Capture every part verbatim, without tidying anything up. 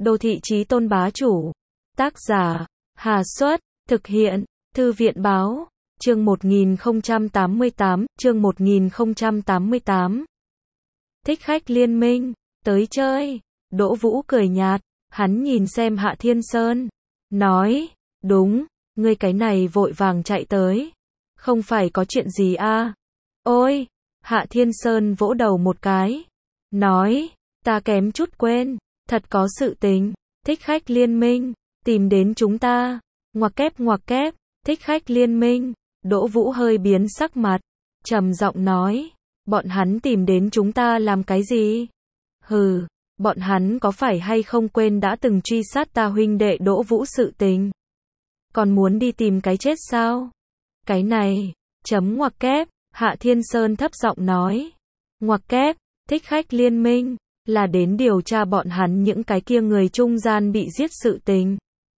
Đô thị chí tôn bá chủ. Tác giả, Hà Xuất, thực hiện, Thư viện Báo, chương một nghìn không trăm tám mươi tám, chương một nghìn không trăm tám mươi tám. Thích khách liên minh, tới chơi. Đỗ Vũ cười nhạt, hắn nhìn xem Hạ Thiên Sơn, nói, đúng, ngươi cái này vội vàng chạy tới. Không phải có chuyện gì à? Ôi, Hạ Thiên Sơn vỗ đầu một cái, nói, ta kém chút quên, thật có sự tình, thích khách liên minh, tìm đến chúng ta, ngoặc kép ngoặc kép, thích khách liên minh. Đỗ Vũ hơi biến sắc mặt, trầm giọng nói, bọn hắn tìm đến chúng ta làm cái gì? Hừ, bọn hắn có phải hay không quên đã từng truy sát ta huynh đệ Đỗ Vũ sự tình? Còn muốn đi tìm cái chết sao? Cái này, chấm ngoặc kép, Hạ Thiên Sơn thấp giọng nói, ngoặc kép, thích khách liên minh, là đến điều tra bọn hắn những cái kia người trung gian bị giết sự tình.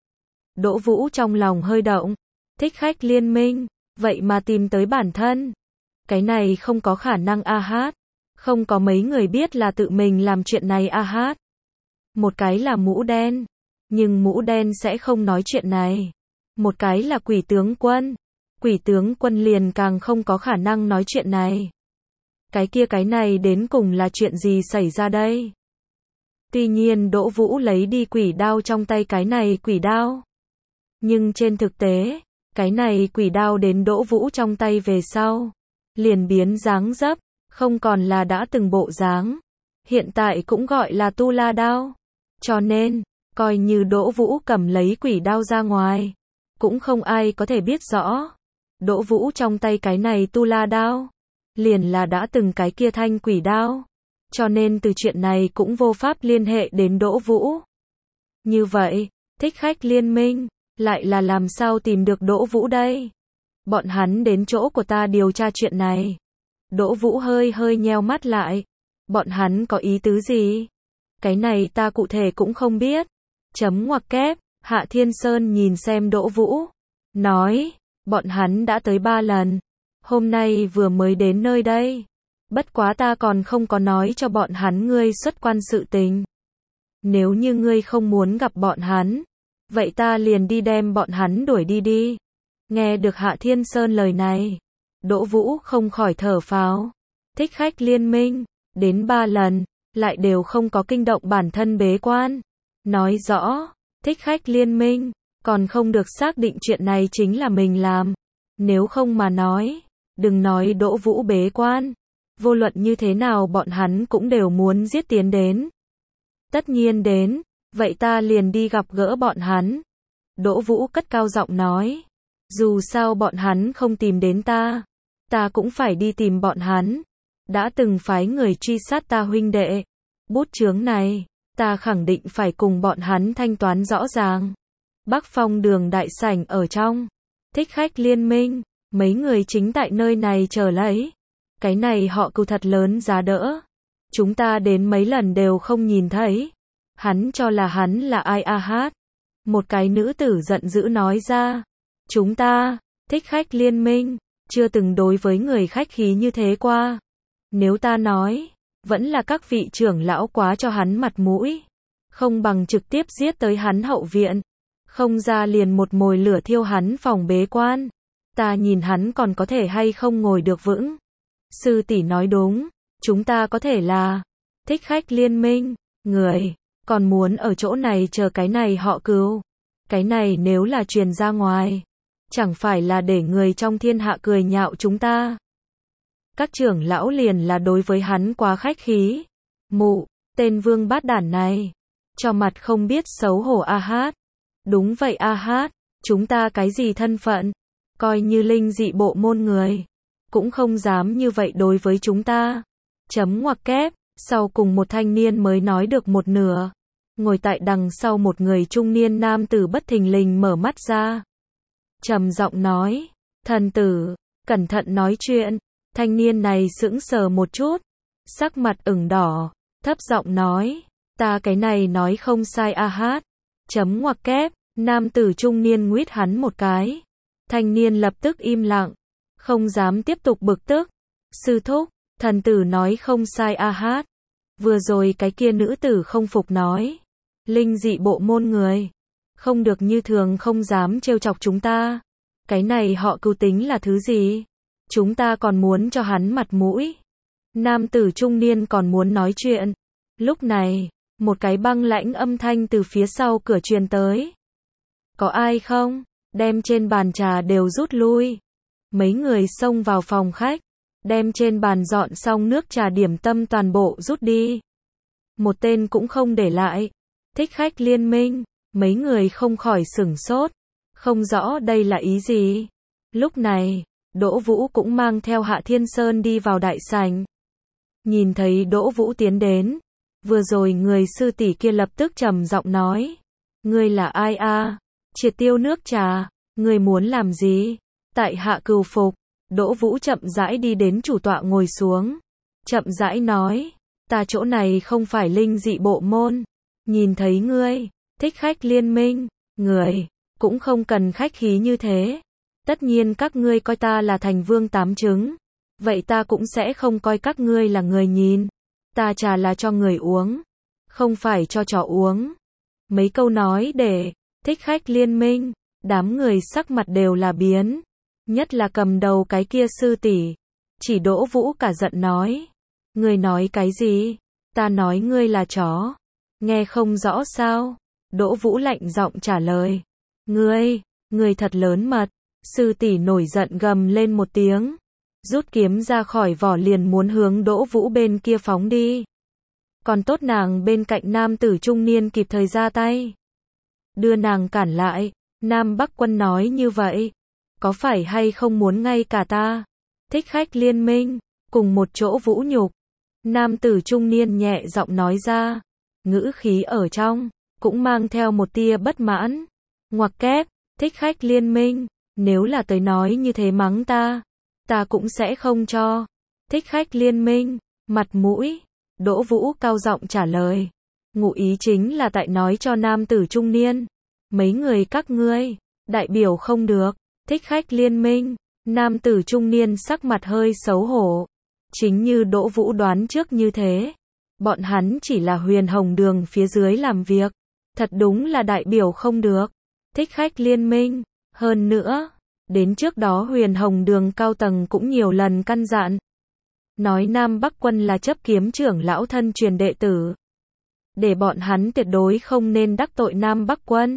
Đỗ Vũ trong lòng hơi động, thích khách liên minh, vậy mà tìm tới bản thân. Cái này không có khả năng a hát, không có mấy người biết là tự mình làm chuyện này a hát. Một cái là mũ đen, nhưng mũ đen sẽ không nói chuyện này. Một cái là quỷ tướng quân, quỷ tướng quân liền càng không có khả năng nói chuyện này. Cái kia cái này đến cùng là chuyện gì xảy ra đây? Tuy nhiên Đỗ Vũ lấy đi quỷ đao trong tay cái này quỷ đao. Nhưng trên thực tế, cái này quỷ đao đến Đỗ Vũ trong tay về sau, liền biến dáng dấp, không còn là đã từng bộ dáng. Hiện tại cũng gọi là tu la đao. Cho nên, coi như Đỗ Vũ cầm lấy quỷ đao ra ngoài, cũng không ai có thể biết rõ. Đỗ Vũ trong tay cái này tu la đao, liền là đã từng cái kia thanh quỷ đao. Cho nên từ chuyện này cũng vô pháp liên hệ đến Đỗ Vũ. Như vậy, thích khách liên minh, lại là làm sao tìm được Đỗ Vũ đây? Bọn hắn đến chỗ của ta điều tra chuyện này. Đỗ Vũ hơi hơi nheo mắt lại. Bọn hắn có ý tứ gì? Cái này ta cụ thể cũng không biết. Chấm ngoặc kép, Hạ Thiên Sơn nhìn xem Đỗ Vũ, nói, bọn hắn đã tới ba lần. Hôm nay vừa mới đến nơi đây. Bất quá ta còn không có nói cho bọn hắn ngươi xuất quan sự tình. Nếu như ngươi không muốn gặp bọn hắn, vậy ta liền đi đem bọn hắn đuổi đi đi. Nghe được Hạ Thiên Sơn lời này, Đỗ Vũ không khỏi thở phào. Thích khách liên minh, đến ba lần, lại đều không có kinh động bản thân bế quan. Nói rõ, thích khách liên minh, còn không được xác định chuyện này chính là mình làm. Nếu không mà nói, đừng nói Đỗ Vũ bế quan. Vô luận như thế nào bọn hắn cũng đều muốn giết tiến đến. Tất nhiên đến, vậy ta liền đi gặp gỡ bọn hắn. Đỗ Vũ cất cao giọng nói, dù sao bọn hắn không tìm đến ta, ta cũng phải đi tìm bọn hắn. Đã từng phái người truy sát ta huynh đệ, bút chướng này, ta khẳng định phải cùng bọn hắn thanh toán rõ ràng. Bắc Phong đường đại sảnh ở trong, thích khách liên minh, mấy người chính tại nơi này chờ lấy. Cái này họ cừu thật lớn giá đỡ. Chúng ta đến mấy lần đều không nhìn thấy. Hắn cho là hắn là ai a hát. Một cái nữ tử giận dữ nói ra. Chúng ta, thích khách liên minh, chưa từng đối với người khách khí như thế qua. Nếu ta nói, vẫn là các vị trưởng lão quá cho hắn mặt mũi. Không bằng trực tiếp giết tới hắn hậu viện. Không ra liền một mồi lửa thiêu hắn phòng bế quan. Ta nhìn hắn còn có thể hay không ngồi được vững. Sư tỷ nói đúng, chúng ta có thể là thích khách liên minh, người, còn muốn ở chỗ này chờ cái này họ cừu. Cái này nếu là truyền ra ngoài, chẳng phải là để người trong thiên hạ cười nhạo chúng ta. Các trưởng lão liền là đối với hắn quá khách khí. Mụ, tên vương bát đản này, cho mặt không biết xấu hổ a hát. Đúng vậy a hát, chúng ta cái gì thân phận, coi như linh dị bộ môn người, cũng không dám như vậy đối với chúng ta. Chấm ngoặc kép, sau cùng một thanh niên mới nói được một nửa. Ngồi tại đằng sau một người trung niên nam tử bất thình lình mở mắt ra. Trầm giọng nói, thần tử, cẩn thận nói chuyện. Thanh niên này sững sờ một chút, sắc mặt ửng đỏ, thấp giọng nói, ta cái này nói không sai a hát. Chấm ngoặc kép, nam tử trung niên nguyết hắn một cái. Thanh niên lập tức im lặng, không dám tiếp tục bực tức. Sư thúc, thần tử nói không sai a hát. Vừa rồi cái kia nữ tử không phục nói, Linh dị bộ môn người. Không được như thường không dám trêu chọc chúng ta. Cái này họ Cưu tính là thứ gì? Chúng ta còn muốn cho hắn mặt mũi. Nam tử trung niên còn muốn nói chuyện. Lúc này, một cái băng lãnh âm thanh từ phía sau cửa truyền tới. Có ai không? Đem trên bàn trà đều rút lui. Mấy người xông vào phòng khách, đem trên bàn dọn xong nước trà điểm tâm toàn bộ rút đi. Một tên cũng không để lại. Thích khách liên minh, mấy người không khỏi sửng sốt, không rõ đây là ý gì. Lúc này, Đỗ Vũ cũng mang theo Hạ Thiên Sơn đi vào đại sảnh. Nhìn thấy Đỗ Vũ tiến đến, vừa rồi người sư tỷ kia lập tức trầm giọng nói, ngươi là ai a? Triệt tiêu nước trà, ngươi muốn làm gì? Tại hạ cừu phục. Đỗ Vũ chậm rãi đi đến chủ tọa ngồi xuống, chậm rãi nói, ta chỗ này không phải linh dị bộ môn, nhìn thấy ngươi, thích khách liên minh, người, cũng không cần khách khí như thế. Tất nhiên các ngươi coi ta là thành vương tám trứng, vậy ta cũng sẽ không coi các ngươi là người nhìn. Ta trà là cho người uống, không phải cho chó uống. Mấy câu nói để thích khách liên minh, đám người sắc mặt đều là biến. Nhất là cầm đầu cái kia sư tỷ, chỉ Đỗ Vũ cả giận nói, ngươi nói cái gì? Ta nói ngươi là chó, nghe không rõ sao? Đỗ Vũ lạnh giọng trả lời, ngươi, ngươi thật lớn mật. Sư tỷ nổi giận gầm lên một tiếng, rút kiếm ra khỏi vỏ liền muốn hướng Đỗ Vũ bên kia phóng đi. Còn tốt nàng bên cạnh nam tử trung niên kịp thời ra tay, đưa nàng cản lại. Nam Bắc Quân nói như vậy, có phải hay không muốn ngay cả ta, thích khách liên minh, cùng một chỗ vũ nhục? Nam tử trung niên nhẹ giọng nói ra, ngữ khí ở trong, cũng mang theo một tia bất mãn. Ngoặc kép, thích khách liên minh, nếu là tới nói như thế mắng ta, ta cũng sẽ không cho thích khách liên minh mặt mũi. Đỗ Vũ cao giọng trả lời, ngụ ý chính là tại nói cho nam tử trung niên, mấy người các ngươi, đại biểu không được thích khách liên minh. Nam tử trung niên sắc mặt hơi xấu hổ, chính như Đỗ Vũ đoán trước như thế, bọn hắn chỉ là Huyền Hồng Đường phía dưới làm việc, thật đúng là đại biểu không được thích khách liên minh. Hơn nữa, đến trước đó Huyền Hồng Đường cao tầng cũng nhiều lần căn dặn, nói Nam Bắc Quân là chấp kiếm trưởng lão thân truyền đệ tử, để bọn hắn tuyệt đối không nên đắc tội Nam Bắc Quân.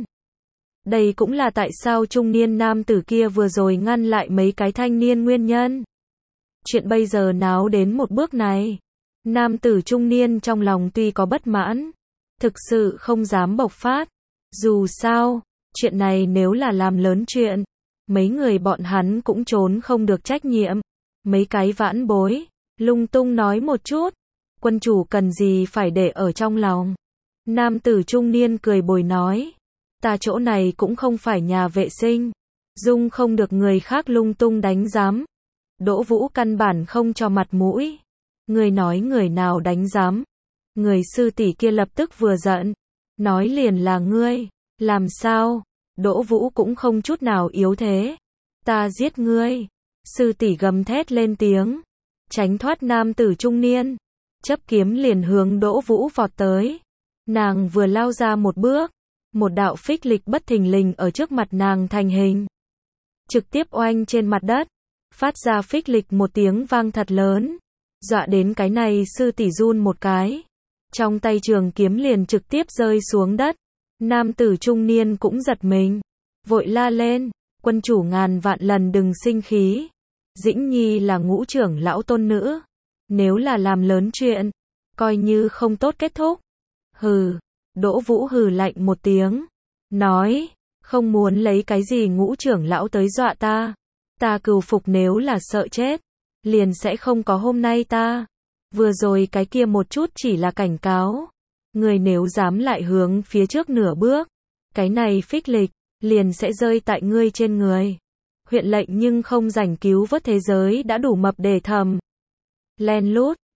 Đây cũng là tại sao trung niên nam tử kia vừa rồi ngăn lại mấy cái thanh niên nguyên nhân. Chuyện bây giờ náo đến một bước này, nam tử trung niên trong lòng tuy có bất mãn, thực sự không dám bộc phát. Dù sao, chuyện này nếu là làm lớn chuyện, mấy người bọn hắn cũng trốn không được trách nhiệm. Mấy cái vãn bối, lung tung nói một chút, quân chủ cần gì phải để ở trong lòng. Nam tử trung niên cười bồi nói, ta chỗ này cũng không phải nhà vệ sinh, dung không được người khác lung tung đánh giám. Đỗ Vũ căn bản không cho mặt mũi, người nói người nào đánh giám? Người sư tỷ kia lập tức vừa giận, nói liền là ngươi. Làm sao? Đỗ Vũ cũng không chút nào yếu thế, ta giết ngươi. Sư tỷ gầm thét lên tiếng, tránh thoát nam tử trung niên, chấp kiếm liền hướng Đỗ Vũ vọt tới. Nàng vừa lao ra một bước, một đạo phích lịch bất thình lình ở trước mặt nàng thành hình, trực tiếp oanh trên mặt đất, phát ra phích lịch một tiếng vang thật lớn, dọa đến cái này sư tỷ run một cái, trong tay trường kiếm liền trực tiếp rơi xuống đất. Nam tử trung niên cũng giật mình, vội la lên, quân chủ ngàn vạn lần đừng sinh khí, Dĩnh Nhi là ngũ trưởng lão tôn nữ, nếu là làm lớn chuyện, coi như không tốt kết thúc. Hừ. Đỗ Vũ hừ lạnh một tiếng, nói, không muốn lấy cái gì ngũ trưởng lão tới dọa ta, ta cừu phục nếu là sợ chết, liền sẽ không có hôm nay ta. Vừa rồi cái kia một chút chỉ là cảnh cáo, người nếu dám lại hướng phía trước nửa bước, cái này phích lịch, liền sẽ rơi tại ngươi trên người. Huyện lệnh nhưng không rảnh cứu vớt thế giới đã đủ mập để thầm. Len lút.